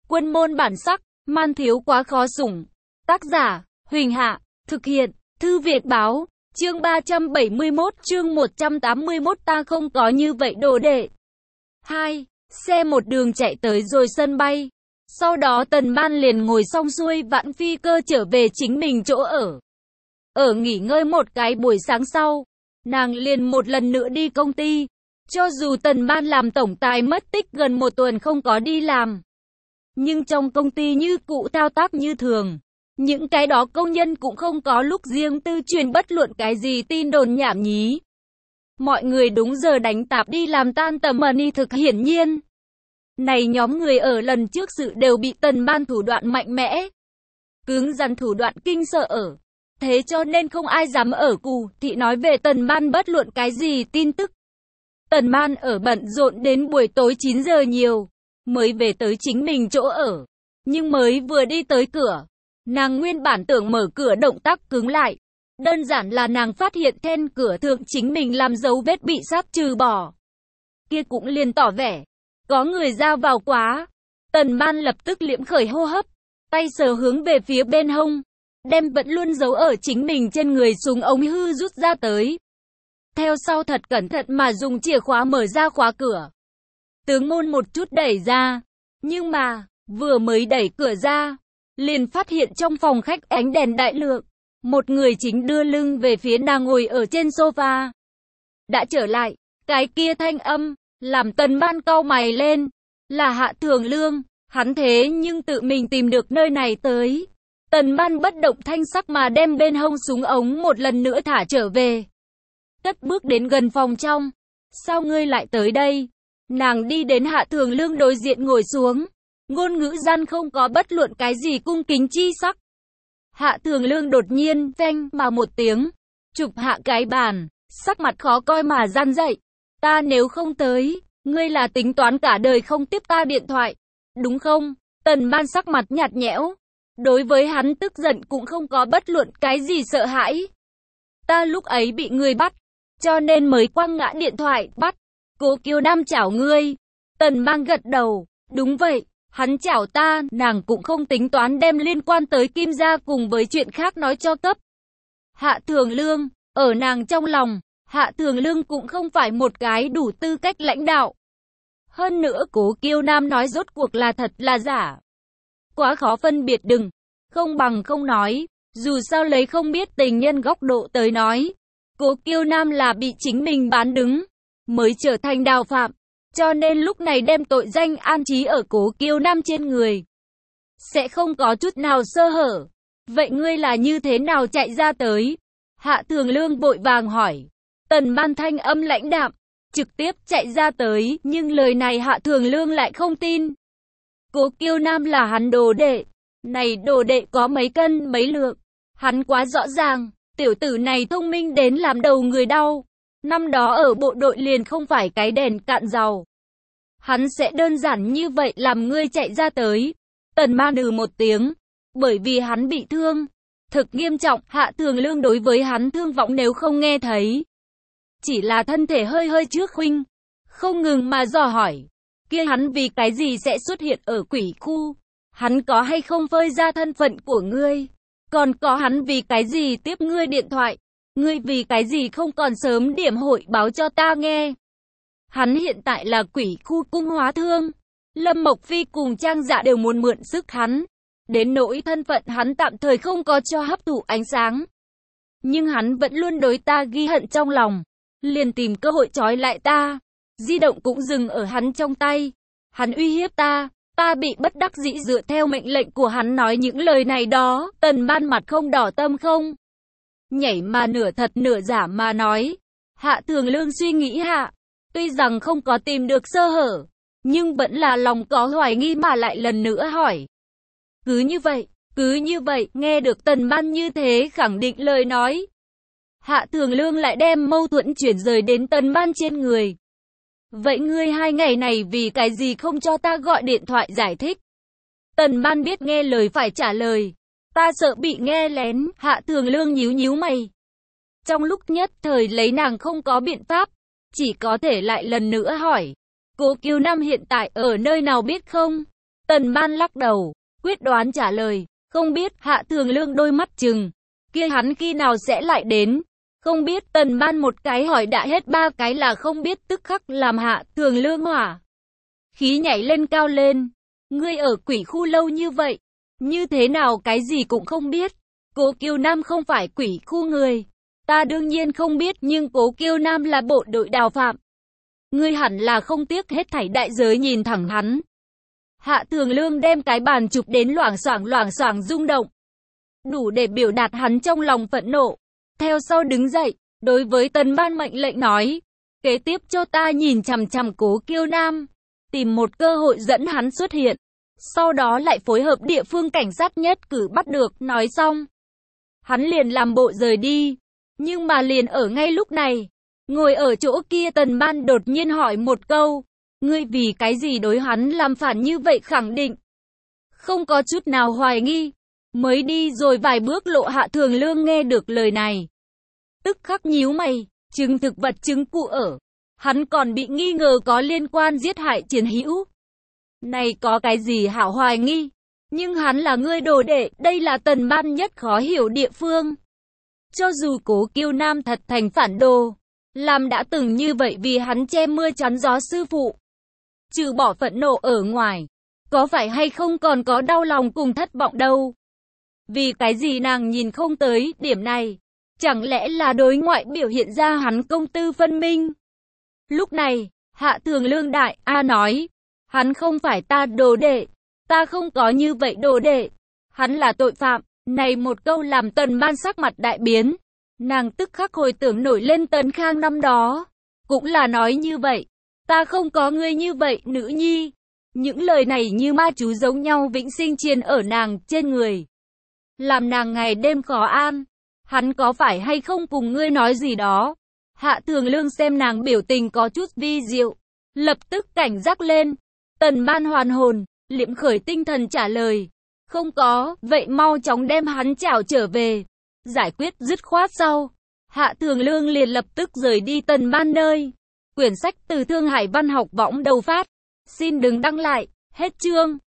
Quân môn bản sắc, man thiếu quá khó sủng. Tác giả, Huỳnh Hạ, thực hiện, Thư Việt Báo, chương 371, chương 181 ta không có như vậy đồ đệ. 2. Xe một đường chạy tới rồi sân bay. Sau đó Tần Ban liền ngồi xong xuôi vãn phi cơ trở về chính mình chỗ ở. Ở nghỉ ngơi một cái buổi sáng sau, nàng liền một lần nữa đi công ty. Cho dù Tần Ban làm tổng tài mất tích gần một tuần không có đi làm, nhưng trong công ty như cũ thao tác như thường. Những cái đó công nhân cũng không có lúc riêng tư truyền bất luận cái gì tin đồn nhảm nhí. Mọi người đúng giờ đánh tạp đi làm tan tầm money thực hiển nhiên. Này nhóm người ở lần trước sự đều bị Tần Ban thủ đoạn mạnh mẽ, cứng rắn thủ đoạn kinh sợ ở. Thế cho nên không ai dám ở Cù Thị nói về Tần Ban bất luận cái gì tin tức. Tần Ban ở bận rộn đến buổi tối 9 giờ nhiều, mới về tới chính mình chỗ ở. Nhưng mới vừa đi tới cửa, nàng nguyên bản tưởng mở cửa động tác cứng lại. Đơn giản là nàng phát hiện then cửa thượng chính mình làm dấu vết bị sát trừ bỏ. Kia cũng liền tỏ vẻ, có người ra vào quá. Tần Ban lập tức liễm khởi hô hấp, tay sờ hướng về phía bên hông, đem vẫn luôn giấu ở chính mình trên người súng ống hư rút ra tới. Theo sau thật cẩn thận mà dùng chìa khóa mở ra khóa cửa. Tướng môn một chút đẩy ra, nhưng mà, vừa mới đẩy cửa ra, liền phát hiện trong phòng khách ánh đèn đại lượng. Một người chính đưa lưng về phía nàng ngồi ở trên sofa. Đã trở lại, cái kia thanh âm, làm Tần Ban cau mày lên. Là Hạ Thường Lương, hắn thế nhưng tự mình tìm được nơi này tới. Tần Ban bất động thanh sắc mà đem bên hông súng ống một lần nữa thả trở về. Cất bước đến gần phòng trong. Sao ngươi lại tới đây? Nàng đi đến Hạ Thường Lương đối diện ngồi xuống. Ngôn ngữ gian không có bất luận cái gì cung kính chi sắc. Hạ Thường Lương đột nhiên, phanh mà một tiếng, chụp hạ cái bàn, sắc mặt khó coi mà răn dậy. Ta nếu không tới, ngươi là tính toán cả đời không tiếp ta điện thoại, đúng không? Tần Ban sắc mặt nhạt nhẽo. Đối với hắn tức giận cũng không có bất luận cái gì sợ hãi. Ta lúc ấy bị ngươi bắt, cho nên mới quăng ngã điện thoại, bắt. Cố Kiều Nam chảo ngươi. Tần Ban gật đầu, đúng vậy, hắn chảo ta, nàng cũng không tính toán đem liên quan tới Kim gia cùng với chuyện khác nói cho cấp. Hạ Thường Lương, ở nàng trong lòng, Hạ Thường Lương cũng không phải một cái đủ tư cách lãnh đạo. Hơn nữa Cố Kiều Nam nói rốt cuộc là thật là giả. Quá khó phân biệt đừng, không bằng không nói, dù sao lấy không biết tình nhân góc độ tới nói. Cố Kiều Nam là bị chính mình bán đứng, mới trở thành đào phạm, cho nên lúc này đem tội danh an trí ở Cố Kiều Nam trên người. Sẽ không có chút nào sơ hở. Vậy ngươi là như thế nào chạy ra tới? Hạ Thường Lương vội vàng hỏi. Tần Ban thanh âm lãnh đạm, trực tiếp chạy ra tới, nhưng lời này Hạ Thường Lương lại không tin. Cố Kiều Nam là hắn đồ đệ. Này đồ đệ có mấy cân mấy lượng. Hắn quá rõ ràng, tiểu tử này thông minh đến làm đầu người đau. Năm đó ở bộ đội liền không phải cái đèn cạn dầu. Hắn sẽ đơn giản như vậy làm ngươi chạy ra tới. Tần Ban một tiếng, bởi vì hắn bị thương. Thực nghiêm trọng, Hạ Thường Lương đối với hắn thương vọng nếu không nghe thấy. Chỉ là thân thể hơi hơi trước khuynh, không ngừng mà dò hỏi. Kia hắn vì cái gì sẽ xuất hiện ở quỷ khu? Hắn có hay không phơi ra thân phận của ngươi? Còn có hắn vì cái gì tiếp ngươi điện thoại? Ngươi vì cái gì không còn sớm điểm hội báo cho ta nghe? Hắn hiện tại là quỷ khu cung hóa thương. Lâm Mộc Phi cùng Trang Dạ đều muốn mượn sức hắn. Đến nỗi thân phận hắn tạm thời không có cho hấp thụ ánh sáng. Nhưng hắn vẫn luôn đối ta ghi hận trong lòng. Liền tìm cơ hội trói lại ta. Di động cũng dừng ở hắn trong tay. Hắn uy hiếp ta. Ta bị bất đắc dĩ dựa theo mệnh lệnh của hắn nói những lời này đó. Tần Ban mặt không đỏ tâm không nhảy mà nửa thật nửa giả mà nói. Hạ Thường Lương suy nghĩ hạ. Tuy rằng không có tìm được sơ hở, nhưng vẫn là lòng có hoài nghi mà lại lần nữa hỏi. Cứ như vậy, nghe được Tần Ban như thế khẳng định lời nói. Hạ Thường Lương lại đem mâu thuẫn chuyển rời đến Tần Ban trên người. Vậy ngươi 2 ngày này vì cái gì không cho ta gọi điện thoại giải thích? Tần Ban biết nghe lời phải trả lời. Ta sợ bị nghe lén, Hạ Thường Lương nhíu nhíu mày. Trong lúc nhất thời lấy nàng không có biện pháp, chỉ có thể lại lần nữa hỏi. Cố Kiều Nam hiện tại ở nơi nào biết không? Tần Ban lắc đầu, quyết đoán trả lời, không biết. Hạ Thường Lương đôi mắt trừng, kia hắn khi nào sẽ lại đến? Không biết. Tần Ban một cái hỏi đã hết ba cái là không biết, tức khắc làm Hạ Thường Lương hỏa khí nhảy lên cao lên. Ngươi ở quỷ khu lâu như vậy, như thế nào cái gì cũng không biết? Cố Kiều Nam không phải quỷ khu người, ta đương nhiên không biết, nhưng Cố Kiều Nam là bộ đội đào phạm. Ngươi hẳn là không tiếc hết thảy đại giới nhìn thẳng hắn. Hạ Thường Lương đem cái bàn chụp đến loảng xoảng rung động, đủ để biểu đạt hắn trong lòng phẫn nộ. Theo sau đứng dậy, đối với Tần Ban mệnh lệnh nói, kế tiếp cho ta nhìn chằm chằm Cố Kiều Nam, tìm một cơ hội dẫn hắn xuất hiện, sau đó lại phối hợp địa phương cảnh sát nhất cử bắt được. Nói xong, hắn liền làm bộ rời đi. Nhưng mà liền ở ngay lúc này, ngồi ở chỗ kia Tần Ban đột nhiên hỏi một câu, ngươi vì cái gì đối hắn làm phản như vậy? Khẳng định không có chút nào hoài nghi. Mới đi rồi vài bước lộ Hạ Thường Lương nghe được lời này, tức khắc nhíu mày, chứng thực vật chứng cụ ở, hắn còn bị nghi ngờ có liên quan giết hại chiến hữu. Này có cái gì hảo hoài nghi? Nhưng hắn là ngươi đồ đệ, đây là Tần Ban nhất khó hiểu địa phương. Cho dù Cố Kiều Nam thật thành phản đồ, làm đã từng như vậy vì hắn che mưa chắn gió sư phụ, trừ bỏ phẫn nộ ở ngoài, có phải hay không còn có đau lòng cùng thất vọng đâu? Vì cái gì nàng nhìn không tới điểm này? Chẳng lẽ là đối ngoại biểu hiện ra hắn công tư phân minh? Lúc này, Hạ Thường Lương đại nói, hắn không phải ta đồ đệ, ta không có như vậy đồ đệ, hắn là tội phạm. Này một câu làm Tần Ban sắc mặt đại biến, nàng tức khắc hồi tưởng nổi lên Tần Khang năm đó, cũng là nói như vậy, ta không có ngươi như vậy nữ nhi. Những lời này như ma chú giống nhau vĩnh sinh chiên ở nàng trên người, làm nàng ngày đêm khó an. Hắn có phải hay không cùng ngươi nói gì đó? Hạ Thường Lương xem nàng biểu tình có chút vi diệu, lập tức cảnh giác lên. Tần Ban hoàn hồn, liệm khởi tinh thần trả lời, không có. Vậy mau chóng đem hắn trảo trở về, giải quyết dứt khoát sau. Hạ Thường Lương liền lập tức rời đi Tần Ban nơi. Quyển sách từ Thương Hải Văn học võng đầu phát. Xin đừng đăng lại. Hết chương.